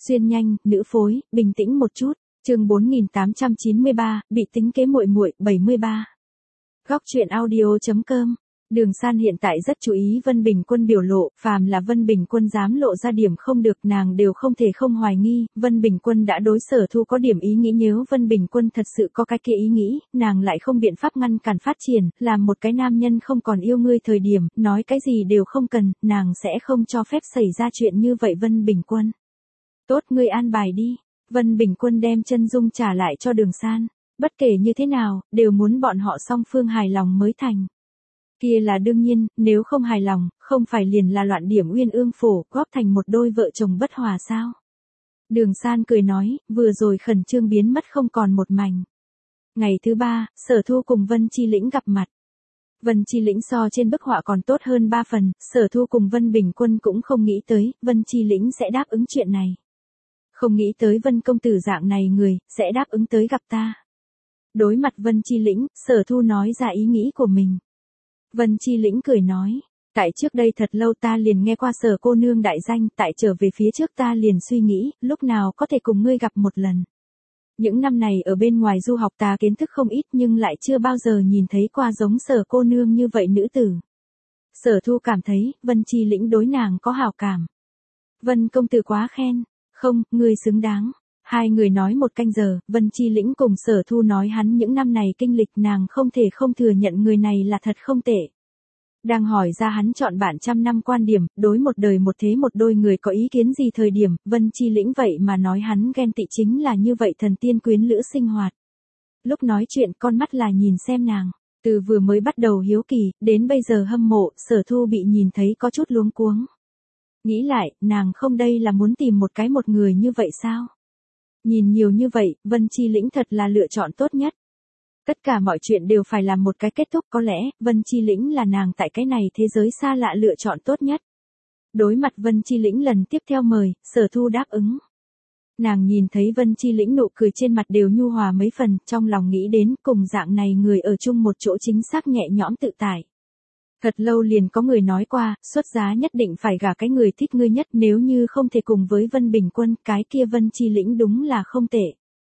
Xuyên nhanh, nữ phối, bình tĩnh một chút. Chương 4893, bị tính kế muội muội, 73. Góc truyện audio.com. Đường San hiện tại rất chú ý Vân Bình Quân biểu lộ, phàm là Vân Bình Quân dám lộ ra điểm không được nàng đều không thể không hoài nghi, Vân Bình Quân đã đối Sở Thu có điểm ý nghĩ, nếu Vân Bình Quân thật sự có cái kia ý nghĩ, nàng lại không biện pháp ngăn cản phát triển, làm một cái nam nhân không còn yêu ngươi thời điểm, nói cái gì đều không cần, nàng sẽ không cho phép xảy ra chuyện như vậy. Vân Bình Quân. Tốt, ngươi an bài đi. Vân Bình Quân đem chân dung trả lại cho Đường San, bất kể như thế nào, đều muốn bọn họ song phương hài lòng mới thành. Kia là đương nhiên, nếu không hài lòng, không phải liền là loạn điểm uyên ương phổ, góp thành một đôi vợ chồng bất hòa sao? Đường San cười nói, vừa rồi khẩn trương biến mất không còn một mảnh. Ngày thứ 3, Sở Thu cùng Vân Chi Lĩnh gặp mặt. Vân Chi Lĩnh so trên bức họa còn tốt hơn 3 phần, Sở Thu cùng Vân Bình Quân cũng không nghĩ tới, Vân Chi Lĩnh sẽ đáp ứng chuyện này. Không nghĩ tới Vân công tử dạng này người, sẽ đáp ứng tới gặp ta. Đối mặt Vân Chi Lĩnh, Sở Thu nói ra ý nghĩ của mình. Vân Chi Lĩnh cười nói, tại trước đây thật lâu ta liền nghe qua Sở cô nương đại danh, tại trở về phía trước ta liền suy nghĩ, lúc nào có thể cùng ngươi gặp một lần. Những năm này ở bên ngoài du học ta kiến thức không ít nhưng lại chưa bao giờ nhìn thấy qua giống Sở cô nương như vậy nữ tử. Sở Thu cảm thấy, Vân Chi Lĩnh đối nàng có hảo cảm. Vân công tử quá khen, không, ngươi xứng đáng. Hai người nói 1 canh giờ, Vân Chi Lĩnh cùng Sở Thu nói hắn những năm này kinh lịch, nàng không thể không thừa nhận người này là thật không tệ. Đang hỏi ra hắn chọn bạn trăm năm quan điểm, đối một đời một thế một đôi người có ý kiến gì thời điểm, Vân Chi Lĩnh vậy mà nói hắn ghen tị chính là như vậy thần tiên quyến lữ sinh hoạt. Lúc nói chuyện con mắt là nhìn xem nàng, từ vừa mới bắt đầu hiếu kỳ, đến bây giờ hâm mộ, Sở Thu bị nhìn thấy có chút luống cuống. Nghĩ lại, nàng không đây là muốn tìm một người như vậy sao? Nhìn nhiều như vậy, Vân Chi Lĩnh thật là lựa chọn tốt nhất. Tất cả mọi chuyện đều phải làm một cái kết thúc, có lẽ, Vân Chi Lĩnh là nàng tại cái này thế giới xa lạ lựa chọn tốt nhất. Đối mặt Vân Chi Lĩnh lần tiếp theo mời, Sở Thu đáp ứng. Nàng nhìn thấy Vân Chi Lĩnh nụ cười trên mặt đều nhu hòa mấy phần, trong lòng nghĩ đến cùng dạng này người ở chung một chỗ chính xác nhẹ nhõm tự tại. Thật lâu liền có người nói qua, xuất giá nhất định phải gả cái người thích ngươi nhất, nếu như không thể cùng với Vân Bình Quân, cái kia Vân Chi Lĩnh đúng là không tệ.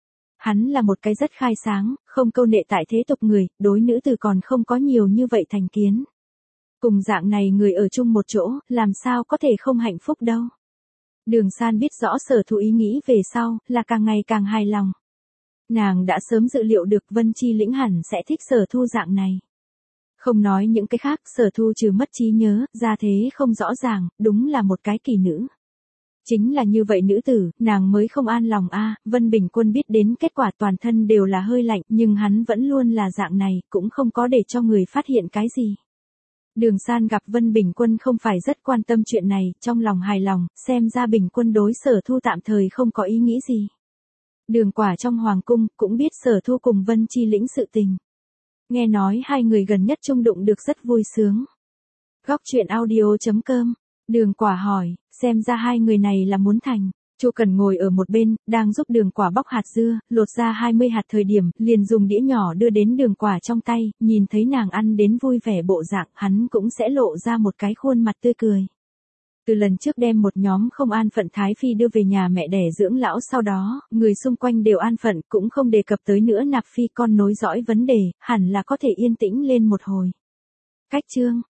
Hắn là một cái rất khai sáng, không câu nệ tại thế tục người, đối nữ tử còn không có nhiều như vậy thành kiến. Cùng dạng này người ở chung một chỗ, làm sao có thể không hạnh phúc đâu. Đường San biết rõ Sở Thu ý nghĩ về sau, là càng ngày càng hài lòng. Nàng đã sớm dự liệu được Vân Chi Lĩnh hẳn sẽ thích Sở Thu dạng này. Không nói những cái khác, Sở Thu trừ mất trí nhớ, ra thế không rõ ràng, đúng là một cái kỳ nữ. Chính là như vậy nữ tử, nàng mới không an lòng a. Vân Bình Quân biết đến kết quả toàn thân đều là hơi lạnh, nhưng hắn vẫn luôn là dạng này, cũng không có để cho người phát hiện cái gì. Đường San gặp Vân Bình Quân không phải rất quan tâm chuyện này, trong lòng hài lòng, xem ra Bình Quân đối Sở Thu tạm thời không có ý nghĩ gì. Đường Quả trong hoàng cung, cũng biết Sở Thu cùng Vân Chi Lĩnh sự tình. Nghe nói hai người gần nhất chung đụng được rất vui sướng. Góc truyện audio.com. Đường Quả hỏi, xem ra hai người này là muốn thành. Chu Cần ngồi ở một bên, đang giúp Đường Quả bóc hạt dưa, lột ra 20 hạt thời điểm, liền dùng đĩa nhỏ đưa đến Đường Quả trong tay, nhìn thấy nàng ăn đến vui vẻ bộ dạng, hắn cũng sẽ lộ ra một cái khuôn mặt tươi cười. Từ lần trước đem một nhóm không an phận Thái Phi đưa về nhà mẹ đẻ dưỡng lão, sau đó, người xung quanh đều an phận, cũng không đề cập tới nữa nạp phi con nối dõi vấn đề, hẳn là có thể yên tĩnh lên một hồi. Cách chương